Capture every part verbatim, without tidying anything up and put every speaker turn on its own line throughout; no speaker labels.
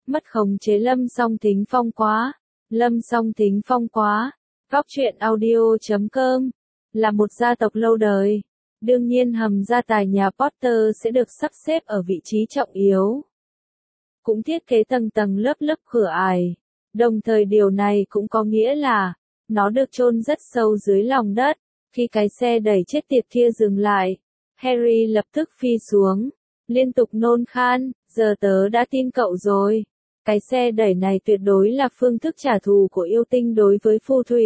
Mất khống chế Lâm Song Thính Phong quá. Lâm Song Thính Phong quá. Góc truyện audio chấm com là một gia tộc lâu đời. Đương nhiên hầm gia tài nhà Potter sẽ được sắp xếp ở vị trí trọng yếu. Cũng thiết kế tầng tầng lớp lớp cửa ải. Đồng thời điều này cũng có nghĩa là, nó được chôn rất sâu dưới lòng đất. Khi cái xe đẩy chết tiệt kia dừng lại, Harry lập tức phi xuống, liên tục nôn khan, giờ tớ đã tin cậu rồi. Cái xe đẩy này tuyệt đối là phương thức trả thù của yêu tinh đối với phù thủy.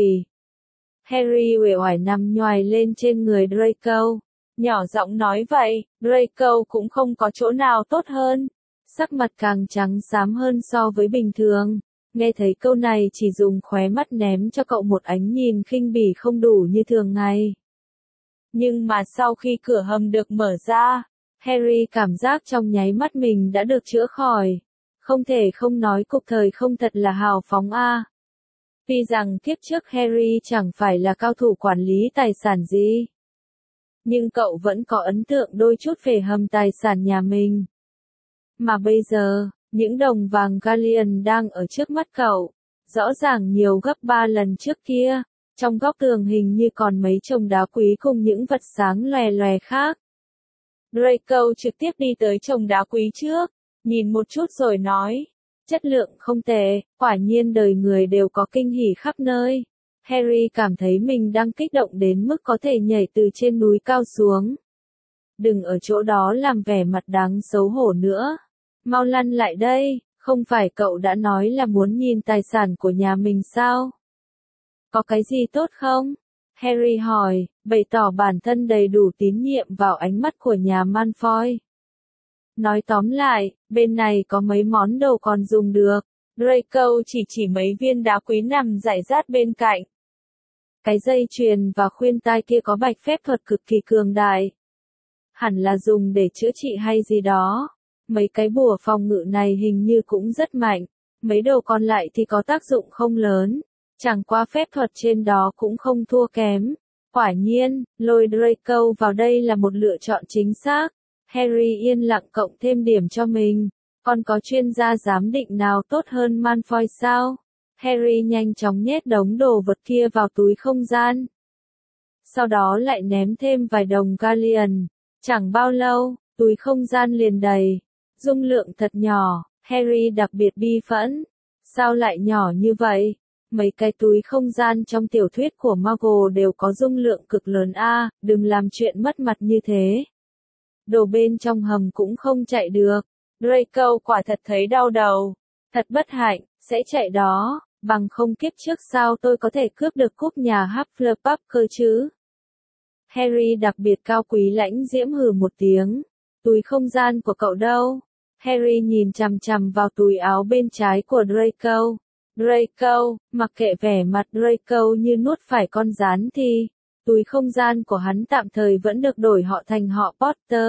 Harry uể oải nằm nhoài lên trên người Draco, nhỏ giọng nói vậy, Draco cũng không có chỗ nào tốt hơn. Sắc mặt càng trắng xám hơn so với bình thường. Nghe thấy câu này chỉ dùng khóe mắt ném cho cậu một ánh nhìn khinh bỉ không đủ như thường ngày. Nhưng mà sau khi cửa hầm được mở ra, Harry cảm giác trong nháy mắt mình đã được chữa khỏi. Không thể không nói cuộc thời không thật là hào phóng a. À. Tuy rằng kiếp trước Harry chẳng phải là cao thủ quản lý tài sản gì, nhưng cậu vẫn có ấn tượng đôi chút về hầm tài sản nhà mình. Mà bây giờ, những đồng vàng galleon đang ở trước mắt cậu, rõ ràng nhiều gấp ba lần trước kia, trong góc tường hình như còn mấy chồng đá quý cùng những vật sáng lòe lòe khác. Draco trực tiếp đi tới chồng đá quý trước, nhìn một chút rồi nói, chất lượng không tệ, quả nhiên đời người đều có kinh hỉ khắp nơi. Harry cảm thấy mình đang kích động đến mức có thể nhảy từ trên núi cao xuống. Đừng ở chỗ đó làm vẻ mặt đáng xấu hổ nữa. Mau lăn lại đây, không phải cậu đã nói là muốn nhìn tài sản của nhà mình sao? Có cái gì tốt không? Harry hỏi, bày tỏ bản thân đầy đủ tín nhiệm vào ánh mắt của nhà Malfoy. Nói tóm lại, bên này có mấy món đồ còn dùng được. Draco chỉ chỉ mấy viên đá quý nằm rải rác bên cạnh. Cái dây chuyền và khuyên tai kia có bạch phép thuật cực kỳ cường đại. Hẳn là dùng để chữa trị hay gì đó. Mấy cái bùa phòng ngự này hình như cũng rất mạnh. Mấy đồ còn lại thì có tác dụng không lớn. Chẳng qua phép thuật trên đó cũng không thua kém. Quả nhiên, lôi Draco vào đây là một lựa chọn chính xác. Harry yên lặng cộng thêm điểm cho mình. Còn có chuyên gia giám định nào tốt hơn Malfoy sao? Harry nhanh chóng nhét đống đồ vật kia vào túi không gian. Sau đó lại ném thêm vài đồng galleon. Chẳng bao lâu, túi không gian liền đầy. Dung lượng thật nhỏ, Harry đặc biệt bi phẫn. Sao lại nhỏ như vậy? Mấy cái túi không gian trong tiểu thuyết của Muggle đều có dung lượng cực lớn a, à, đừng làm chuyện mất mặt như thế. Đồ bên trong hầm cũng không chạy được. Draco quả thật thấy đau đầu. Thật bất hạnh, sẽ chạy đó, bằng không kiếp trước sao tôi có thể cướp được cúp nhà Hufflepuff cơ chứ? Harry đặc biệt cao quý lãnh diễm hừ một tiếng. Túi không gian của cậu đâu? Harry nhìn chằm chằm vào túi áo bên trái của Draco. Draco, mặc kệ vẻ mặt Draco như nuốt phải con gián thì, túi không gian của hắn tạm thời vẫn được đổi họ thành họ Potter.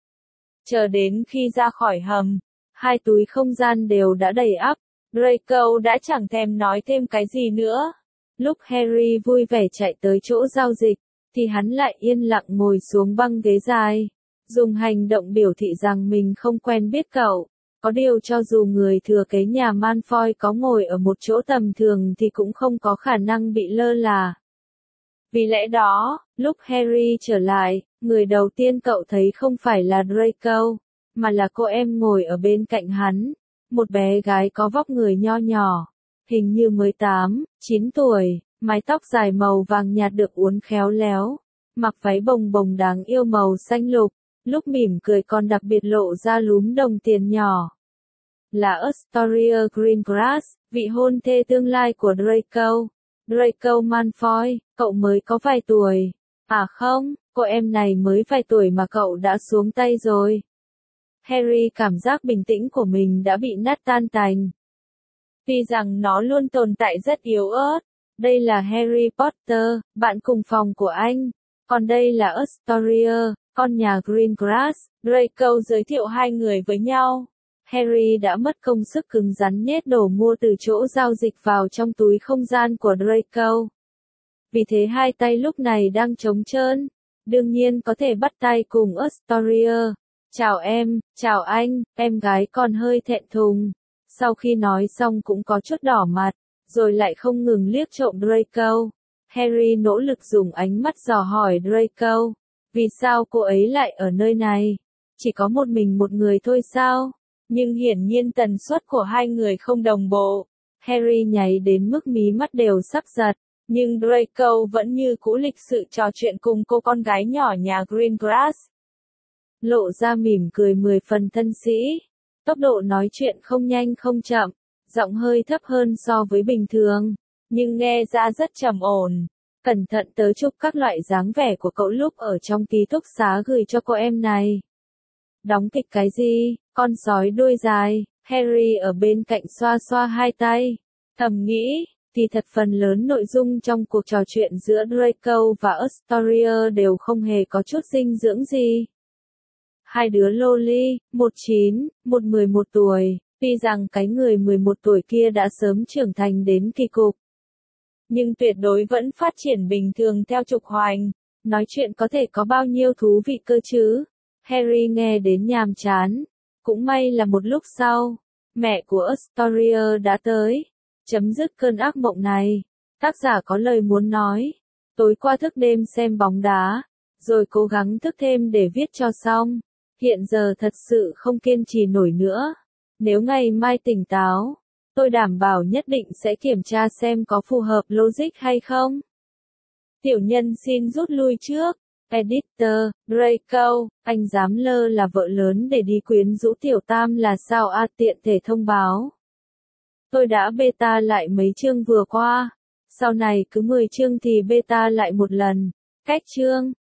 Chờ đến khi ra khỏi hầm, hai túi không gian đều đã đầy ắp, Draco đã chẳng thèm nói thêm cái gì nữa. Lúc Harry vui vẻ chạy tới chỗ giao dịch, thì hắn lại yên lặng ngồi xuống băng ghế dài, dùng hành động biểu thị rằng mình không quen biết cậu. Có điều cho dù người thừa kế nhà Malfoy có ngồi ở một chỗ tầm thường thì cũng không có khả năng bị lơ là. Vì lẽ đó, lúc Harry trở lại, người đầu tiên cậu thấy không phải là Draco, mà là cô em ngồi ở bên cạnh hắn. Một bé gái có vóc người nho nhỏ, hình như mới tám, chín tuổi, mái tóc dài màu vàng nhạt được uốn khéo léo, mặc váy bồng bồng đáng yêu màu xanh lục. Lúc mỉm cười còn đặc biệt lộ ra lúm đồng tiền nhỏ. Là Astoria Greengrass, vị hôn thê tương lai của Draco. Draco Malfoy, cậu mới có vài tuổi. À không, cô em này mới vài tuổi mà cậu đã xuống tay rồi. Harry cảm giác bình tĩnh của mình đã bị nát tan tành. Tuy rằng nó luôn tồn tại rất yếu ớt. Đây là Harry Potter, bạn cùng phòng của anh. Còn đây là Astoria, con nhà Greengrass. Draco giới thiệu hai người với nhau. Harry đã mất công sức cứng rắn nhét đồ mua từ chỗ giao dịch vào trong túi không gian của Draco. Vì thế hai tay lúc này đang trống trơn. Đương nhiên có thể bắt tay cùng Astoria. Chào em, chào anh, em gái còn hơi thẹn thùng. Sau khi nói xong cũng có chút đỏ mặt, rồi lại không ngừng liếc trộm Draco. Harry nỗ lực dùng ánh mắt dò hỏi Draco, vì sao cô ấy lại ở nơi này? Chỉ có một mình một người thôi sao? Nhưng hiển nhiên tần suất của hai người không đồng bộ. Harry nháy đến mức mí mắt đều sắp giật, nhưng Draco vẫn như cũ lịch sự trò chuyện cùng cô con gái nhỏ nhà Greengrass. Lộ ra mỉm cười mười phần thân sĩ. Tốc độ nói chuyện không nhanh không chậm, giọng hơi thấp hơn so với bình thường, nhưng nghe ra rất trầm ổn. Cẩn thận tớ chụp các loại dáng vẻ của cậu lúc ở trong ký túc xá gửi cho cô em này. Đóng kịch cái gì, con sói đuôi dài, Harry ở bên cạnh xoa xoa hai tay, thầm nghĩ, thì thật phần lớn nội dung trong cuộc trò chuyện giữa Draco và Astoria đều không hề có chút dinh dưỡng gì. Hai đứa loli, một chín, một mười một tuổi, tuy rằng cái người mười một tuổi kia đã sớm trưởng thành đến kỳ cục, nhưng tuyệt đối vẫn phát triển bình thường theo trục hoành, nói chuyện có thể có bao nhiêu thú vị cơ chứ. Harry nghe đến nhàm chán, cũng may là một lúc sau, mẹ của Astoria đã tới, chấm dứt cơn ác mộng này. Tác giả có lời muốn nói, tối qua thức đêm xem bóng đá, rồi cố gắng thức thêm để viết cho xong. Hiện giờ thật sự không kiên trì nổi nữa. Nếu ngày mai tỉnh táo, tôi đảm bảo nhất định sẽ kiểm tra xem có phù hợp logic hay không. Tiểu nhân xin rút lui trước. Editor, Draco, anh dám lơ là vợ lớn để đi quyến rũ tiểu tam là sao a? Tiện thể thông báo. Tôi đã beta lại mấy chương vừa qua. Sau này cứ mười chương thì beta lại một lần. Cách chương.